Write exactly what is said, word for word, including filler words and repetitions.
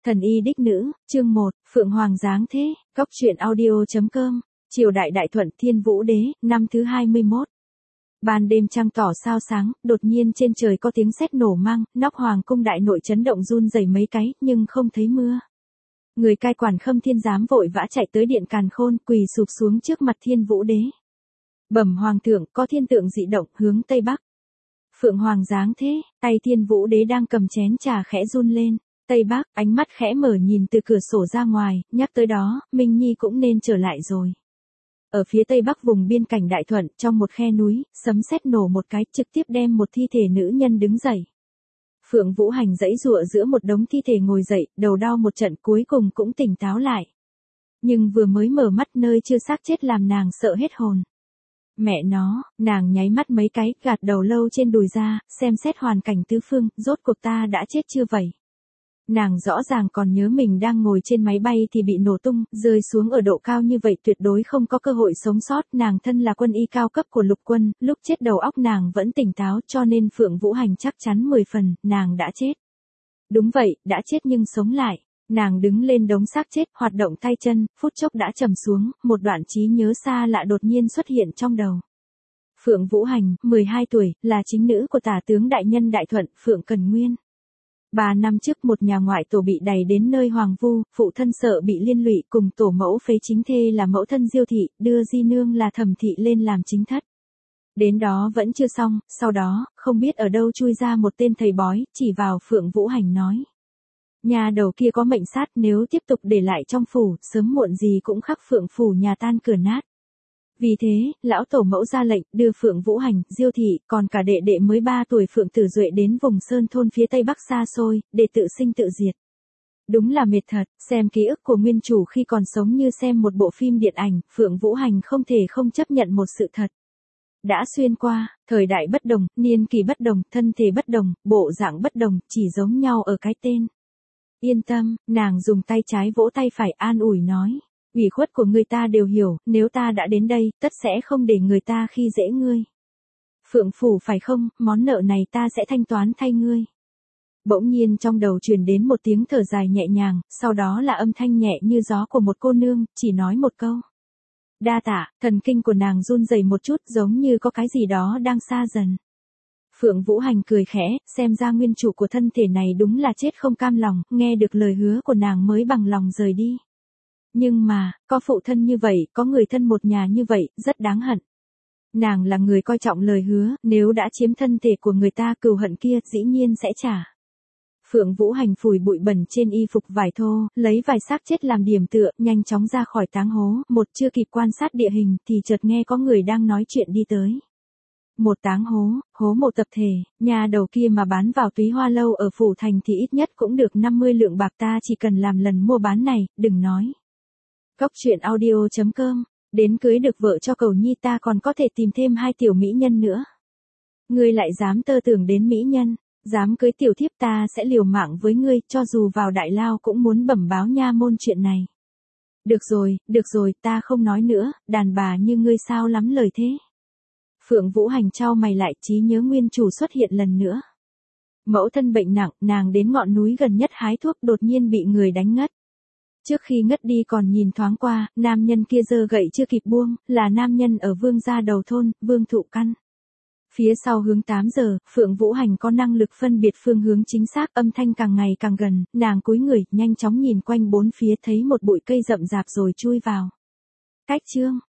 Thần y đích nữ, chương một, Phượng Hoàng giáng thế, góc truyện audio.com, triều đại đại thuận thiên vũ đế, năm thứ hai mươi mốt. Ban đêm trăng tỏ sao sáng, đột nhiên trên trời có tiếng sét nổ mang, nóc hoàng cung đại nội chấn động run rẩy mấy cái, nhưng không thấy mưa. Người cai quản Khâm Thiên Giám vội vã chạy tới điện Càn Khôn, quỳ sụp xuống trước mặt thiên vũ đế. Bẩm hoàng thượng, có thiên tượng dị động, hướng tây bắc. Phượng Hoàng giáng thế, tay thiên vũ đế đang cầm chén trà khẽ run lên. Tây Bắc, ánh mắt khẽ mở nhìn từ cửa sổ ra ngoài, nhắc tới đó, Minh Nhi cũng nên trở lại rồi. Ở phía Tây Bắc vùng biên cảnh Đại Thuận, trong một khe núi, sấm sét nổ một cái, trực tiếp đem một thi thể nữ nhân đứng dậy. Phượng Vũ Hành giãy giụa giữa một đống thi thể ngồi dậy, đầu đau một trận cuối cùng cũng tỉnh táo lại. Nhưng vừa mới mở mắt nơi chưa xác chết làm nàng sợ hết hồn. Mẹ nó, nàng nháy mắt mấy cái, gạt đầu lâu trên đùi ra, xem xét hoàn cảnh tứ phương, rốt cuộc ta đã chết chưa vậy? Nàng rõ ràng còn nhớ mình đang ngồi trên máy bay thì bị nổ tung, rơi xuống ở độ cao như vậy tuyệt đối không có cơ hội sống sót. Nàng thân là quân y cao cấp của lục quân, lúc chết đầu óc nàng vẫn tỉnh táo cho nên Phượng Vũ Hành chắc chắn mười phần, nàng đã chết. Đúng vậy, đã chết nhưng sống lại. Nàng đứng lên đống xác chết, hoạt động tay chân, phút chốc đã trầm xuống, một đoạn trí nhớ xa lạ đột nhiên xuất hiện trong đầu. Phượng Vũ Hành, mười hai tuổi, là chính nữ của tả tướng đại nhân Đại Thuận, Phượng Cần Nguyên. Ba năm trước một nhà ngoại tổ bị đày đến nơi Hoàng Vu, phụ thân sợ bị liên lụy cùng tổ mẫu phế chính thê là mẫu thân Diêu thị, đưa Di Nương là Thẩm thị lên làm chính thất. Đến đó vẫn chưa xong, sau đó, không biết ở đâu chui ra một tên thầy bói, chỉ vào Phượng Vũ Hành nói. Nhà đầu kia có mệnh sát, nếu tiếp tục để lại trong phủ, sớm muộn gì cũng khắc Phượng phủ nhà tan cửa nát. Vì thế, lão tổ mẫu ra lệnh, đưa Phượng Vũ Hành, Diêu thị, còn cả đệ đệ mới ba tuổi Phượng Tử Duệ đến vùng sơn thôn phía tây bắc xa xôi, để tự sinh tự diệt. Đúng là mệt thật, xem ký ức của nguyên chủ khi còn sống như xem một bộ phim điện ảnh, Phượng Vũ Hành không thể không chấp nhận một sự thật. Đã xuyên qua, thời đại bất đồng, niên kỳ bất đồng, thân thể bất đồng, bộ dạng bất đồng, chỉ giống nhau ở cái tên. Yên tâm, nàng dùng tay trái vỗ tay phải an ủi nói. Ủy khuất của người ta đều hiểu, nếu ta đã đến đây, tất sẽ không để người ta khi dễ ngươi. Phượng phủ phải không, món nợ này ta sẽ thanh toán thay ngươi. Bỗng nhiên trong đầu truyền đến một tiếng thở dài nhẹ nhàng, sau đó là âm thanh nhẹ như gió của một cô nương, chỉ nói một câu. Đa tạ, thần kinh của nàng run rẩy một chút giống như có cái gì đó đang xa dần. Phượng Vũ Hành cười khẽ, xem ra nguyên chủ của thân thể này đúng là chết không cam lòng, nghe được lời hứa của nàng mới bằng lòng rời đi. Nhưng mà, có phụ thân như vậy, có người thân một nhà như vậy, rất đáng hận. Nàng là người coi trọng lời hứa, nếu đã chiếm thân thể của người ta cừu hận kia, dĩ nhiên sẽ trả. Phượng Vũ Hành phủi bụi bẩn trên y phục vải thô, lấy vài xác chết làm điểm tựa, nhanh chóng ra khỏi táng hố, một chưa kịp quan sát địa hình, thì chợt nghe có người đang nói chuyện đi tới. Một táng hố, hố một tập thể, nhà đầu kia mà bán vào Túy Hoa Lâu ở phủ thành thì ít nhất cũng được năm mươi lượng bạc, ta chỉ cần làm lần mua bán này, đừng nói. Góc truyện audio.com, đến cưới được vợ cho cầu nhi ta còn có thể tìm thêm hai tiểu mỹ nhân nữa. Ngươi lại dám tơ tưởng đến mỹ nhân, dám cưới tiểu thiếp ta sẽ liều mạng với ngươi, cho dù vào đại lao cũng muốn bẩm báo nha môn chuyện này. Được rồi, được rồi, ta không nói nữa, đàn bà như ngươi sao lắm lời thế. Phượng Vũ Hành trao mày lại, trí nhớ nguyên chủ xuất hiện lần nữa. Mẫu thân bệnh nặng, nàng đến ngọn núi gần nhất hái thuốc đột nhiên bị người đánh ngất. Trước khi ngất đi còn nhìn thoáng qua, nam nhân kia giơ gậy chưa kịp buông, là nam nhân ở Vương gia đầu thôn, Vương Thụ Căn. Phía sau hướng tám giờ, Phượng Vũ Hành có năng lực phân biệt phương hướng chính xác, âm thanh càng ngày càng gần, nàng cúi người, nhanh chóng nhìn quanh bốn phía thấy một bụi cây rậm rạp rồi chui vào. Cách chương,